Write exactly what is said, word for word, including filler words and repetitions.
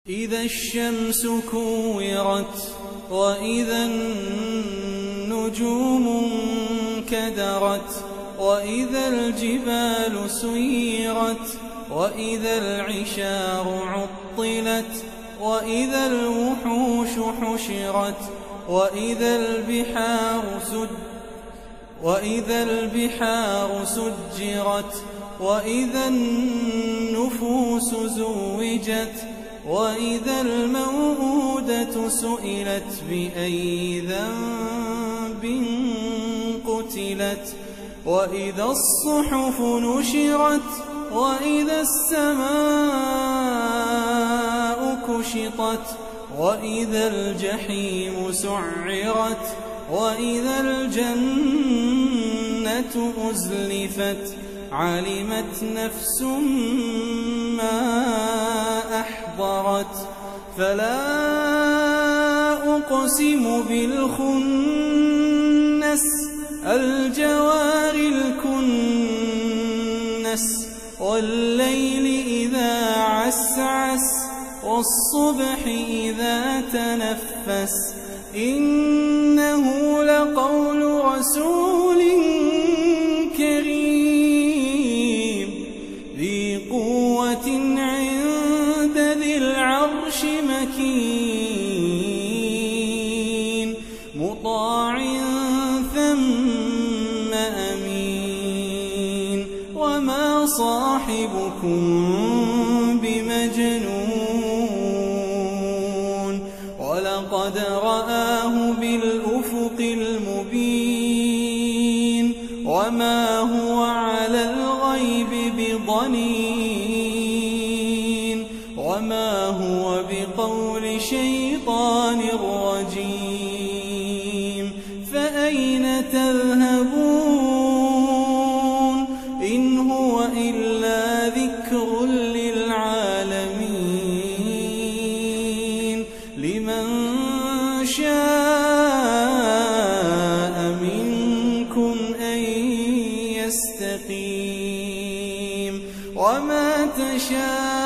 إذا الشمس كورت وإذا النجوم انكدرت وإذا الجبال سيرت وإذا العشار عطلت وإذا الوحوش حشرت وإذا البحار سجرت وإذا البحار سجرت وإذا النفوس زوجت وإذا الموءودة سئلت بأي ذنب قتلت وإذا الصحف نشرت وإذا السماء كشطت وإذا الجحيم سعرت وإذا الجنة أزلفت علمت نفس ما أحضرت فلا أقسم بالخنس الجوار الكنس والليل إذا عسعس والصبح إذا تنفس إنه لقول رسول كريم ذي قوة عند ذي العرش مكين مطاع ثم أمين وما صاحبكم بمجنون ولقد رآه بالأفق المبين وما هو على الغيب بضنين وما هو بقول شيطان رجيم فأين تذهبون إن هو إلا ذكر للعالمين لمن شاء منكم أن يستقيم وما تشاءون